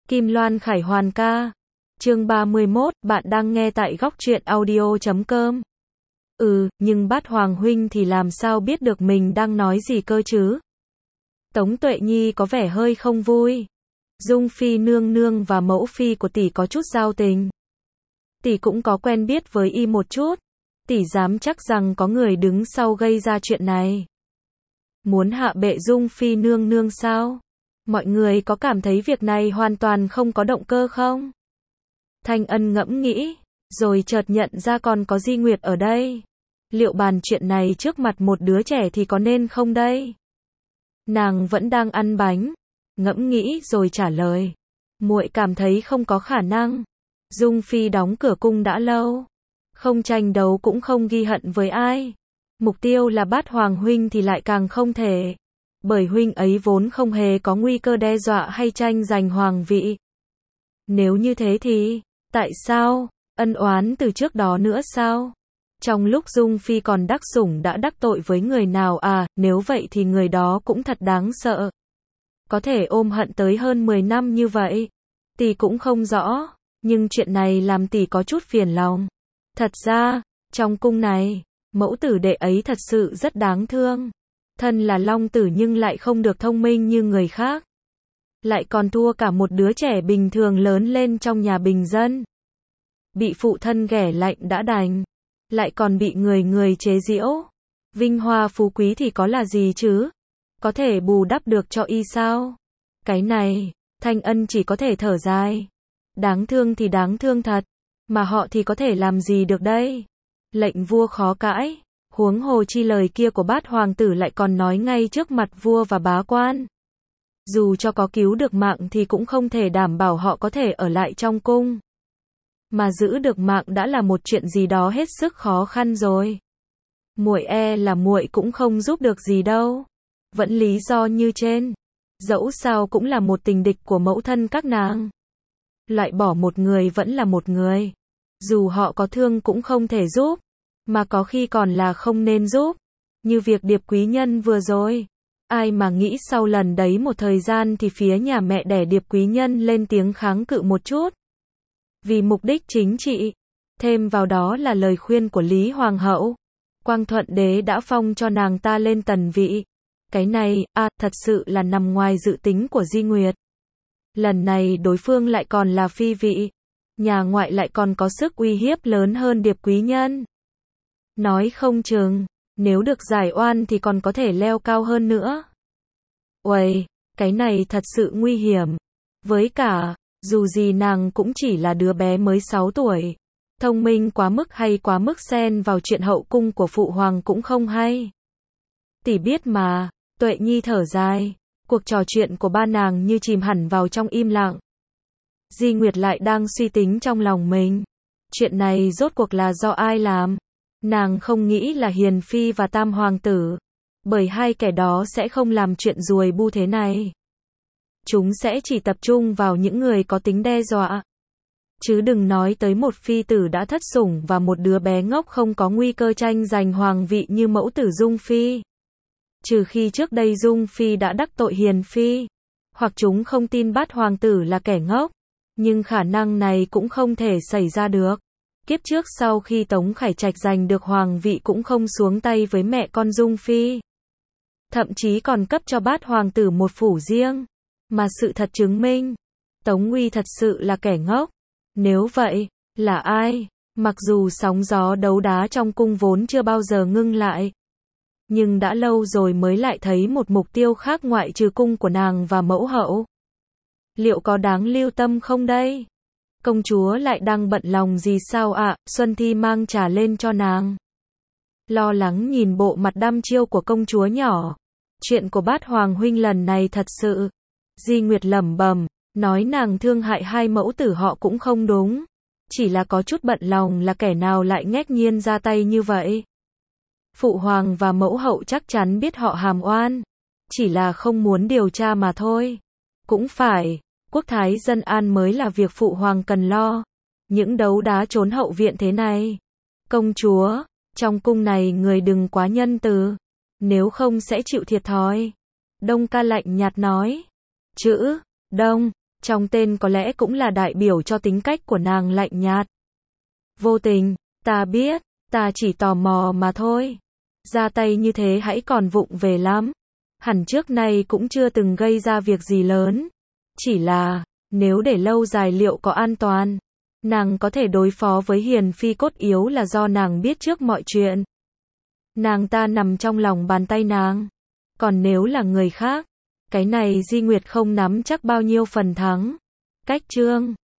Kim Loan Khải Hoàn ca. Chương 31, bạn đang nghe tại góc truyện audio.com. Nhưng Bát Hoàng huynh thì làm sao biết được mình đang nói gì cơ chứ? Tống Tuệ Nhi có vẻ hơi không vui. Dung Phi nương nương và mẫu phi của tỷ có chút giao tình. Tỷ cũng có quen biết với y một chút. Tỷ dám chắc rằng có người đứng sau gây ra chuyện này. Muốn hạ bệ Dung Phi nương nương sao? Mọi người có cảm thấy việc này hoàn toàn không có động cơ không? Thanh Ân ngẫm nghĩ, rồi chợt nhận ra còn có Di Nguyệt ở đây. Liệu bàn chuyện này trước mặt một đứa trẻ thì có nên không đây? Nàng vẫn đang ăn bánh, ngẫm nghĩ rồi trả lời. Muội cảm thấy không có khả năng. Dung Phi đóng cửa cung đã lâu, không tranh đấu cũng không ghi hận với ai. Mục tiêu là Bát Hoàng huynh thì lại càng không thể. Bởi huynh ấy vốn không hề có nguy cơ đe dọa hay tranh giành hoàng vị. Nếu như thế thì, tại sao, ân oán từ trước đó nữa sao? Trong lúc Dung Phi còn đắc sủng đã đắc tội với người nào à, nếu vậy thì người đó cũng thật đáng sợ. Có thể ôm hận tới hơn 10 năm như vậy. Tỷ cũng không rõ, nhưng chuyện này làm tỷ có chút phiền lòng. Thật ra, trong cung này, mẫu tử đệ ấy thật sự rất đáng thương. Thân là long tử nhưng lại không được thông minh như người khác. Lại còn thua cả một đứa trẻ bình thường lớn lên trong nhà bình dân. Bị phụ thân ghẻ lạnh đã đành, lại còn bị người chế giễu. Vinh hoa phú quý thì có là gì chứ? Có thể bù đắp được cho y sao? Cái này, Thanh Ân chỉ có thể thở dài. Đáng thương thì đáng thương thật, mà họ thì có thể làm gì được đây? Lệnh vua khó cãi, huống hồ chi lời kia của Bát hoàng tử lại còn nói ngay trước mặt vua và bá quan. Dù cho có cứu được mạng thì cũng không thể đảm bảo họ có thể ở lại trong cung. Mà giữ được mạng đã là một chuyện gì đó hết sức khó khăn rồi. Muội là muội cũng không giúp được gì đâu. Vẫn lý do như trên. Dẫu sao cũng là một tình địch của mẫu thân các nàng. Loại bỏ một người vẫn là một người. Dù họ có thương cũng không thể giúp. Mà có khi còn là không nên giúp. Như việc Điệp quý nhân vừa rồi. Ai mà nghĩ sau lần đấy một thời gian thì phía nhà mẹ đẻ Điệp quý nhân lên tiếng kháng cự một chút. Vì mục đích chính trị. Thêm vào đó là lời khuyên của Lý Hoàng hậu. Quang Thuận đế đã phong cho nàng ta lên tần vị. Cái này, thật sự là nằm ngoài dự tính của Di Nguyệt. Lần này đối phương lại còn là phi vị. Nhà ngoại lại còn có sức uy hiếp lớn hơn Điệp quý nhân. Nói không chừng, nếu được giải oan thì còn có thể leo cao hơn nữa. Uầy, cái này thật sự nguy hiểm. Với cả, dù gì nàng cũng chỉ là đứa bé mới 6 tuổi. Thông minh quá mức hay quá mức xen vào chuyện hậu cung của phụ hoàng cũng không hay. Tỷ biết mà, Tuệ Nhi thở dài. Cuộc trò chuyện của ba nàng như chìm hẳn vào trong im lặng. Di Nguyệt lại đang suy tính trong lòng mình. Chuyện này rốt cuộc là do ai làm? Nàng không nghĩ là Hiền Phi và Tam Hoàng tử. Bởi hai kẻ đó sẽ không làm chuyện ruồi bu thế này. Chúng sẽ chỉ tập trung vào những người có tính đe dọa. Chứ đừng nói tới một phi tử đã thất sủng và một đứa bé ngốc không có nguy cơ tranh giành hoàng vị như mẫu tử Dung Phi. Trừ khi trước đây Dung Phi đã đắc tội Hiền Phi. Hoặc chúng không tin Bát hoàng tử là kẻ ngốc. Nhưng khả năng này cũng không thể xảy ra được. Kiếp trước sau khi Tống Khải Trạch giành được hoàng vị cũng không xuống tay với mẹ con Dung Phi. Thậm chí còn cấp cho Bát hoàng tử một phủ riêng. Mà sự thật chứng minh, Tống Uy thật sự là kẻ ngốc. Nếu vậy, là ai? Mặc dù sóng gió đấu đá trong cung vốn chưa bao giờ ngưng lại. Nhưng đã lâu rồi mới lại thấy một mục tiêu khác ngoại trừ cung của nàng và mẫu hậu. Liệu có đáng lưu tâm không đây? Công chúa lại đang bận lòng gì sao ạ? Xuân Thi mang trà lên cho nàng. Lo lắng nhìn bộ mặt đăm chiêu của công chúa nhỏ. Chuyện của Bát hoàng huynh lần này thật sự. Di Nguyệt lẩm bẩm, nói nàng thương hại hai mẫu tử họ cũng không đúng. Chỉ là có chút bận lòng là kẻ nào lại nghếch nhiên ra tay như vậy. Phụ hoàng và mẫu hậu chắc chắn biết họ hàm oan. Chỉ là không muốn điều tra mà thôi. Cũng phải, quốc thái dân an mới là việc phụ hoàng cần lo. Những đấu đá trốn hậu viện thế này. Công chúa, trong cung này người đừng quá nhân từ. Nếu không sẽ chịu thiệt thòi. Đông ca lạnh nhạt nói. Chữ, Đông, Trong tên có lẽ cũng là đại biểu cho tính cách của nàng lạnh nhạt. Vô tình, ta biết, ta chỉ tò mò mà thôi. Ra tay như thế hãy còn vụng về lắm. Hẳn trước nay cũng chưa từng gây ra việc gì lớn. Chỉ là, nếu để lâu dài liệu có an toàn? Nàng có thể đối phó với Hiền Phi cốt yếu là do nàng biết trước mọi chuyện. Nàng ta nằm trong lòng bàn tay nàng. Còn nếu là người khác, cái này Di Nguyệt không nắm chắc bao nhiêu phần thắng. Cách chương